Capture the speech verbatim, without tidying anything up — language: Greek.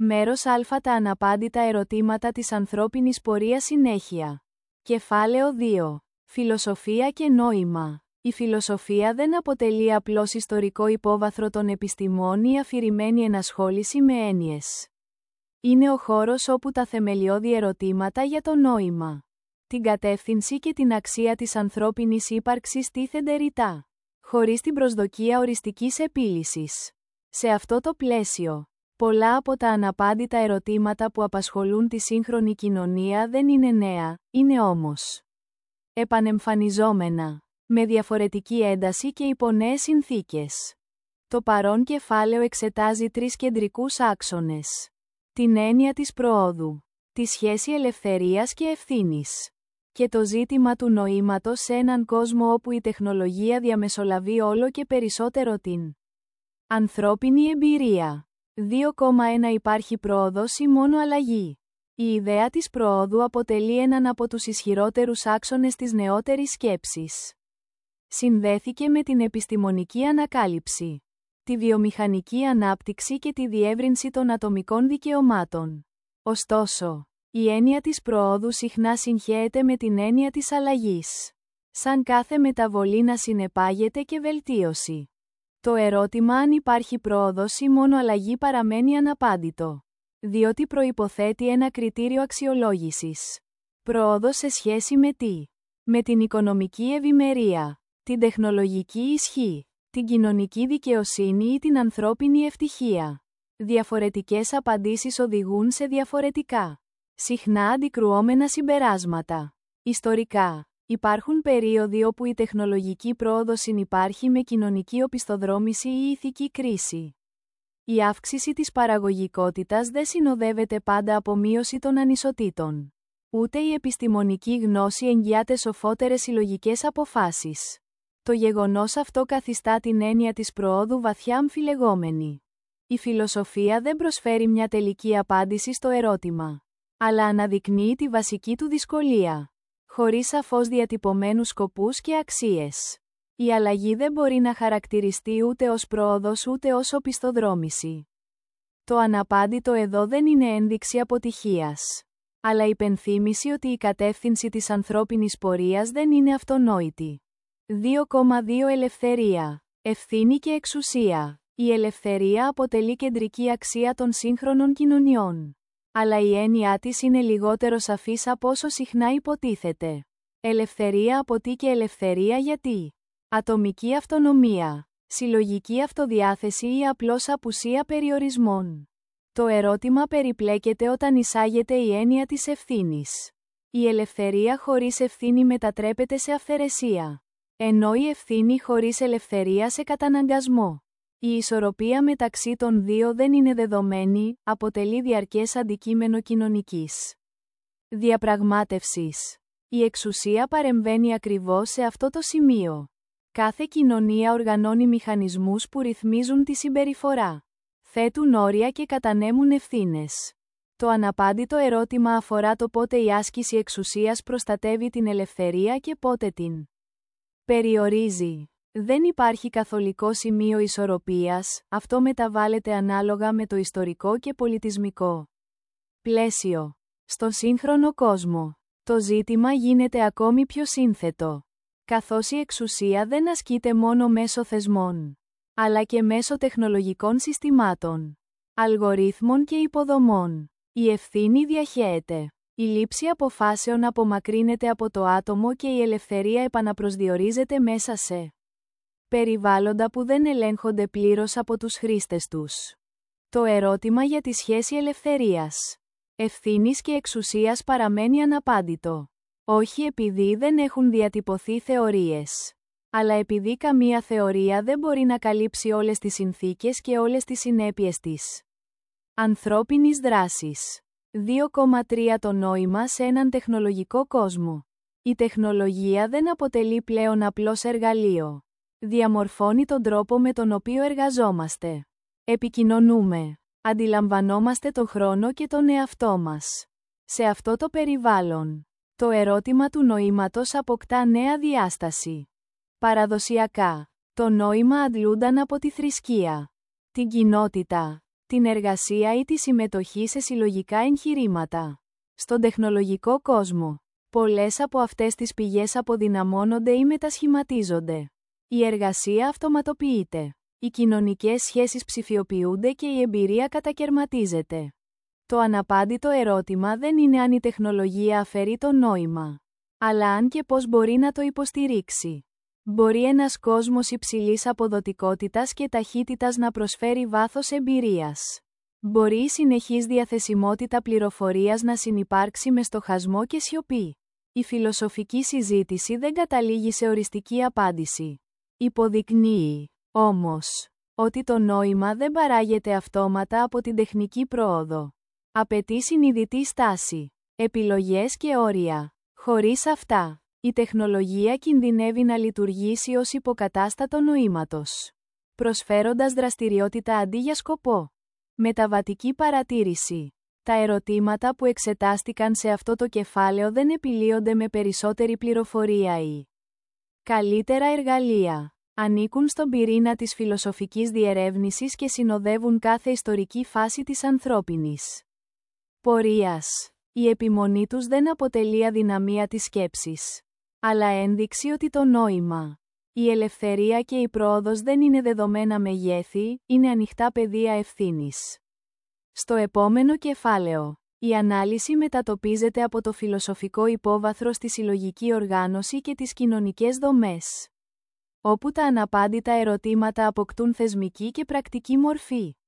Μέρος Α. Τα αναπάντητα ερωτήματα της ανθρώπινης πορείας συνέχεια. Κεφάλαιο δύο. Φιλοσοφία και νόημα. Η φιλοσοφία δεν αποτελεί απλώς ιστορικό υπόβαθρο των επιστημών ή αφηρημένη ενασχόληση με έννοιες. Είναι ο χώρος όπου τα θεμελιώδη ερωτήματα για το νόημα, την κατεύθυνση και την αξία της ανθρώπινης ύπαρξης τίθενται ρητά, χωρίς την προσδοκία οριστικής επίλυσης. Σε αυτό το πλαίσιο, πολλά από τα αναπάντητα ερωτήματα που απασχολούν τη σύγχρονη κοινωνία δεν είναι νέα, είναι όμως επανεμφανιζόμενα, με διαφορετική ένταση και υπό νέες συνθήκες. Το παρόν κεφάλαιο εξετάζει τρεις κεντρικούς άξονες. Την έννοια της προόδου, τη σχέση ελευθερίας και ευθύνης, και το ζήτημα του νοήματος σε έναν κόσμο όπου η τεχνολογία διαμεσολαβεί όλο και περισσότερο την ανθρώπινη εμπειρία. δύο κόμμα ένα Υπάρχει πρόοδος ή μόνο αλλαγή? Η ιδέα της προόδου αποτελεί έναν από τους ισχυρότερους άξονες της νεότερης σκέψης. Συνδέθηκε με την επιστημονική ανακάλυψη, τη βιομηχανική ανάπτυξη και τη διεύρυνση των ατομικών δικαιωμάτων. Ωστόσο, η έννοια της προόδου συχνά συγχέεται με την έννοια της αλλαγής, σαν κάθε μεταβολή να συνεπάγεται και βελτίωση. Το ερώτημα αν υπάρχει πρόοδος ή μόνο αλλαγή παραμένει αναπάντητο, διότι προϋποθέτει ένα κριτήριο αξιολόγησης. Πρόοδος σε σχέση με τι? Με την οικονομική ευημερία, την τεχνολογική ισχύ, την κοινωνική δικαιοσύνη ή την ανθρώπινη ευτυχία. Διαφορετικές απαντήσεις οδηγούν σε διαφορετικά, συχνά αντικρουόμενα συμπεράσματα. Ιστορικά, υπάρχουν περίοδοι όπου η τεχνολογική πρόοδος συνυπάρχει με κοινωνική οπισθοδρόμηση ή ηθική κρίση. Η αύξηση της παραγωγικότητας δεν συνοδεύεται πάντα από μείωση των ανισοτήτων. Ούτε η επιστημονική γνώση εγγυάται σοφότερες συλλογικές αποφάσεις. Το γεγονός αυτό καθιστά την έννοια της προόδου βαθιά αμφιλεγόμενη. Η φιλοσοφία δεν προσφέρει μια τελική απάντηση στο ερώτημα, αλλά αναδεικνύει τη βασική του δυσκολία, χωρίς σαφώς διατυπωμένους σκοπούς και αξίες. Η αλλαγή δεν μπορεί να χαρακτηριστεί ούτε ως πρόοδος ούτε ως οπισθοδρόμηση. Το αναπάντητο εδώ δεν είναι ένδειξη αποτυχίας, αλλά υπενθύμηση ότι η κατεύθυνση της ανθρώπινης πορείας δεν είναι αυτονόητη. δύο κόμμα δύο Ελευθερία, ευθύνη και εξουσία. Η ελευθερία αποτελεί κεντρική αξία των σύγχρονων κοινωνιών, αλλά η έννοιά της είναι λιγότερο σαφής από όσο συχνά υποτίθεται. Ελευθερία από τι και ελευθερία γιατί? Ατομική αυτονομία, συλλογική αυτοδιάθεση ή απλώς απουσία περιορισμών? Το ερώτημα περιπλέκεται όταν εισάγεται η έννοια της ευθύνης. Η ελευθερία χωρίς ευθύνη μετατρέπεται σε αυθαιρεσία, ενώ η ευθύνη χωρίς ελευθερία σε καταναγκασμό. Η ισορροπία μεταξύ των δύο δεν είναι δεδομένη, αποτελεί διαρκές αντικείμενο κοινωνικής διαπραγμάτευσης. Η εξουσία παρεμβαίνει ακριβώς σε αυτό το σημείο. Κάθε κοινωνία οργανώνει μηχανισμούς που ρυθμίζουν τη συμπεριφορά, θέτουν όρια και κατανέμουν ευθύνες. Το αναπάντητο ερώτημα αφορά το πότε η άσκηση εξουσίας προστατεύει την ελευθερία και πότε την περιορίζει. Δεν υπάρχει καθολικό σημείο ισορροπίας, αυτό μεταβάλλεται ανάλογα με το ιστορικό και πολιτισμικό πλαίσιο. Στο σύγχρονο κόσμο, το ζήτημα γίνεται ακόμη πιο σύνθετο, καθώς η εξουσία δεν ασκείται μόνο μέσω θεσμών, αλλά και μέσω τεχνολογικών συστημάτων, αλγορίθμων και υποδομών. Η ευθύνη διαχέεται. Η λήψη αποφάσεων απομακρύνεται από το άτομο και η ελευθερία επαναπροσδιορίζεται μέσα σε περιβάλλοντα που δεν ελέγχονται πλήρως από τους χρήστες τους. Το ερώτημα για τη σχέση ελευθερίας, ευθύνης και εξουσίας παραμένει αναπάντητο. Όχι επειδή δεν έχουν διατυπωθεί θεωρίες, αλλά επειδή καμία θεωρία δεν μπορεί να καλύψει όλες τις συνθήκες και όλες τις συνέπειες της ανθρώπινης δράσης. δύο κόμμα τρία Το νόημα σε έναν τεχνολογικό κόσμο. Η τεχνολογία δεν αποτελεί πλέον απλώς εργαλείο. Διαμορφώνει τον τρόπο με τον οποίο εργαζόμαστε, επικοινωνούμε, αντιλαμβανόμαστε τον χρόνο και τον εαυτό μας. Σε αυτό το περιβάλλον, το ερώτημα του νοήματος αποκτά νέα διάσταση. Παραδοσιακά, το νόημα αντλούνταν από τη θρησκεία, την κοινότητα, την εργασία ή τη συμμετοχή σε συλλογικά εγχειρήματα. Στον τεχνολογικό κόσμο, πολλές από αυτές τις πηγές αποδυναμώνονται ή μετασχηματίζονται. Η εργασία αυτοματοποιείται. Οι κοινωνικές σχέσεις ψηφιοποιούνται και η εμπειρία κατακερματίζεται. Το αναπάντητο ερώτημα δεν είναι αν η τεχνολογία αφαιρεί το νόημα, αλλά αν και πώς μπορεί να το υποστηρίξει. Μπορεί ένας κόσμος υψηλής αποδοτικότητας και ταχύτητας να προσφέρει βάθος εμπειρίας. Μπορεί η συνεχής διαθεσιμότητα πληροφορίας να συνυπάρξει με στοχασμό και σιωπή. Η φιλοσοφική συζήτηση δεν καταλήγει σε οριστική απάντηση. Υποδεικνύει, όμως, ότι το νόημα δεν παράγεται αυτόματα από την τεχνική πρόοδο. Απαιτεί συνειδητή στάση, επιλογές και όρια. Χωρίς αυτά, η τεχνολογία κινδυνεύει να λειτουργήσει ως υποκατάστατο νοήματος, προσφέροντας δραστηριότητα αντί για σκοπό. Μεταβατική παρατήρηση. Τα ερωτήματα που εξετάστηκαν σε αυτό το κεφάλαιο δεν επιλύονται με περισσότερη πληροφορία ή καλύτερα εργαλεία. Ανήκουν στον πυρήνα της φιλοσοφικής διερεύνησης και συνοδεύουν κάθε ιστορική φάση της ανθρώπινης πορείας. Η επιμονή τους δεν αποτελεί αδυναμία της σκέψης, αλλά ένδειξη ότι το νόημα, η ελευθερία και η πρόοδος δεν είναι δεδομένα μεγέθη, είναι ανοιχτά πεδία ευθύνης. Στο επόμενο κεφάλαιο, η ανάλυση μετατοπίζεται από το φιλοσοφικό υπόβαθρο στη συλλογική οργάνωση και τις κοινωνικές δομές, όπου τα αναπάντητα ερωτήματα αποκτούν θεσμική και πρακτική μορφή.